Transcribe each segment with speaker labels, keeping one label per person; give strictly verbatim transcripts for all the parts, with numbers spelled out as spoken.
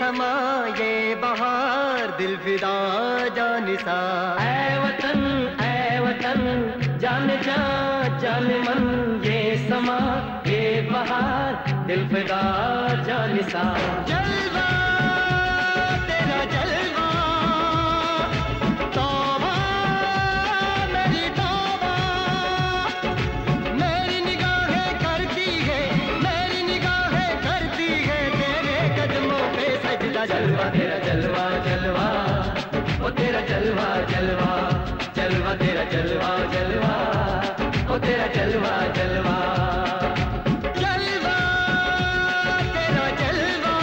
Speaker 1: समा ये बहार दिल फिदा जानिसा। ऐ वतन ऐ वतन जान जा जान मन ये समा ये बहार दिल फिदा जानिसा। जलवा तेरा जलवा तौबा मेरी तौबा मेरी निगाहें करती है मेरी निगाहें करती है तेरे कदमों पे सजदा। जलवा तेरा जलवा जलवा ओ तेरा जलवा जलवा जलवा तेरा जलवा जलवा ओ तेरा जलवा जलवा जलवा तेरा जलवा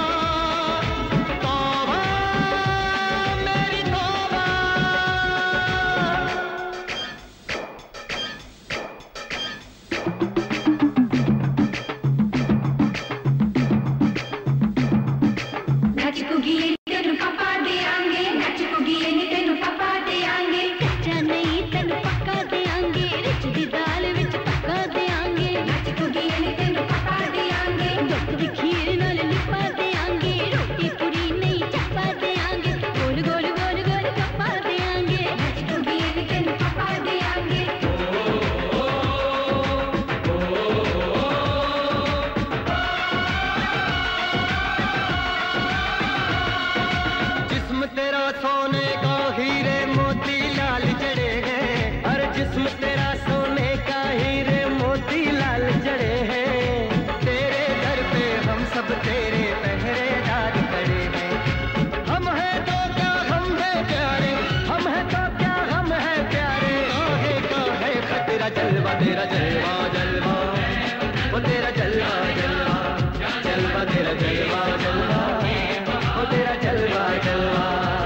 Speaker 1: तौबा मेरी तौबा।
Speaker 2: नाचूंगी तेनु पापा दे आंगे नाचूंगी तेनु पापा दे आंगे कच्चा नहीं तेनु पक्का दे आंगे रिच दी दाल विच पक्का दे आंगे नाचूंगी तेनु पापा दे आंगे दुख दी खीर नाल लिपा दे आंगे रोटी पूरी नहीं चप्पा दे आंगे गोल गोल गोल गोल गप्पा दे आंगे नाचूंगी तेनु पापा दे आंगे।
Speaker 1: जिस्म तेरा सोने का हीरे मोती लाल जड़े हैं अरे जिस्म तेरा सोने का हीरे मोती लाल जड़े हैं तेरे दर पे हम सब तेरे पहरेदार खड़े हैं। हम हैं तो क्या हम हैं प्यारे हम हैं तो क्या हम हैं प्यारे काहे का है खतरा। जलवा तेरा जलवा जलवा वो तेरा जलवा जलवा जलवा तेरा जलवा जलवा वो तेरा जलवा जलवा।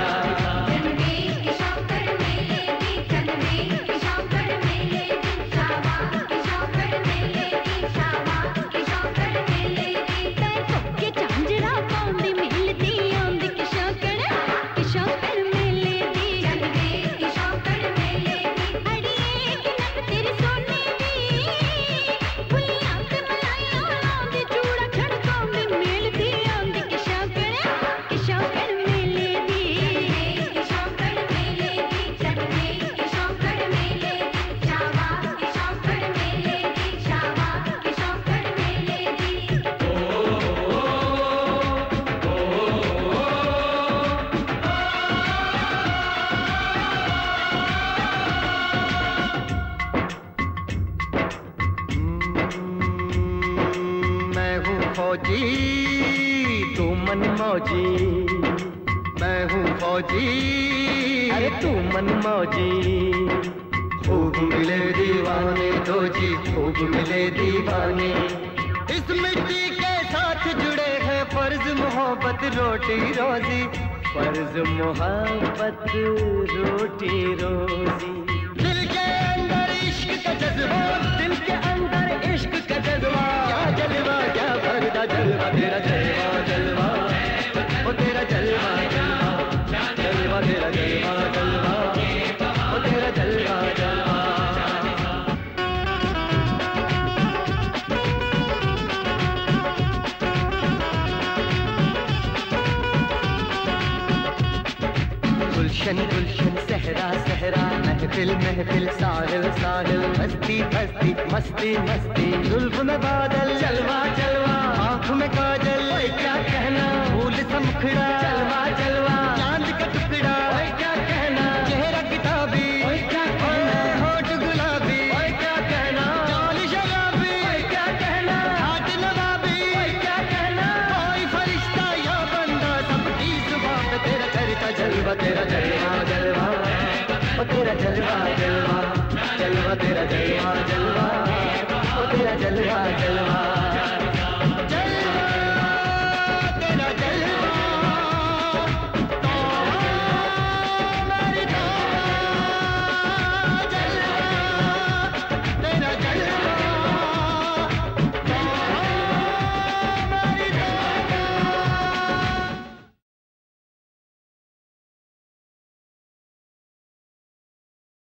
Speaker 1: फौजी तू मन मौजी मैं हूँ फौजी अरे तू मन मौजी। खूब मिले दीवाने दो जी खूब मिले दीवाने इस मिट्टी के साथ जुड़े हैं फर्ज मोहब्बत रोटी रोजी फर्ज मोहब्बत रोटी रोजी। दिल के अंदर इश्क का जज्बा दिल के अंदर इश्क का जज्बा क्या जलवा क्या भरदा जलवा तेरा जलवा जलवा ओ तेरा जलवा जलवा जलवा तेरा जलवा जलवा ओ तेरा जलवा जलवा। गुलशन गुलशन सहरा सहरा महफिल महफिल साहिल साहिल मस्ती मस्ती मस्ती मस्ती जुल्फ में बादल जलवा जलवा आँख में काजल ओए क्या कहना फूल सा मुखड़ा जलवा जलवा चांद का टुकड़ा ओए क्या कहना चेहरा किताबी ओए क्या कहना होठ गुलाबी ओए क्या कहना चाल शराबी ओए क्या कहना हाथ नवाबी ओए क्या कहना कोई फरिश्ता या बंदा सबकी जुबान पे तेरा करता जलवा तेरा जलवा जलवा ओ तेरा जलवा जलवा जलवा तेरा जलवा जलवा।